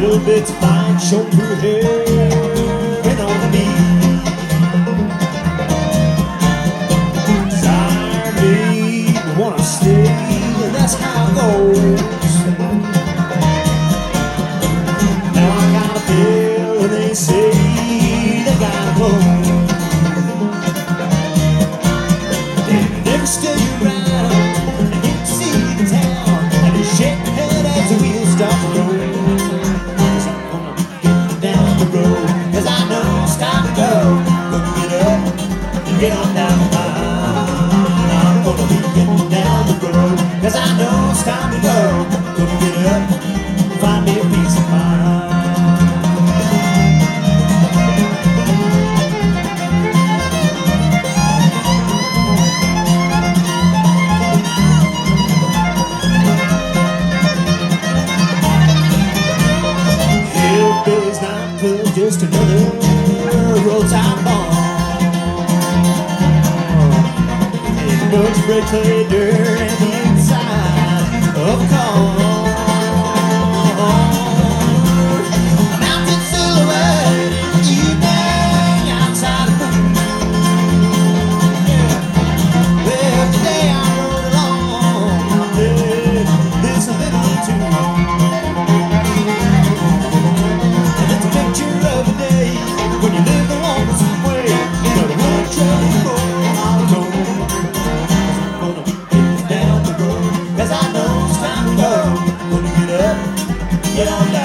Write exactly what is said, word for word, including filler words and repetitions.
little bits of fine shoulder hair and on me. Desire me to wanna stay, and that's how it goes. Now I got a bill and they say they gotta go. They never stay around and get to see the town, and they shake their head as the wheels start to roll. Cause I'm gonna be getting down the road, cause I know it's time to go. Gonna get up and get on down the line. I'm gonna be getting down the road, cause I know it's time to go. Gonna get up and find me a piece of mind. Hillbilly's not just another roadside bar. It looks red clay dirt and the inside of a car. A mountain silhouette in the evening outside of the yeah. Well, today I rode along. I played this a little tune. And it's a picture of a day when you live the lonesome way, but a road traveling road all alone. I'm gonna be getting down the road, cause I know it's time to go. Gonna get up, get on down.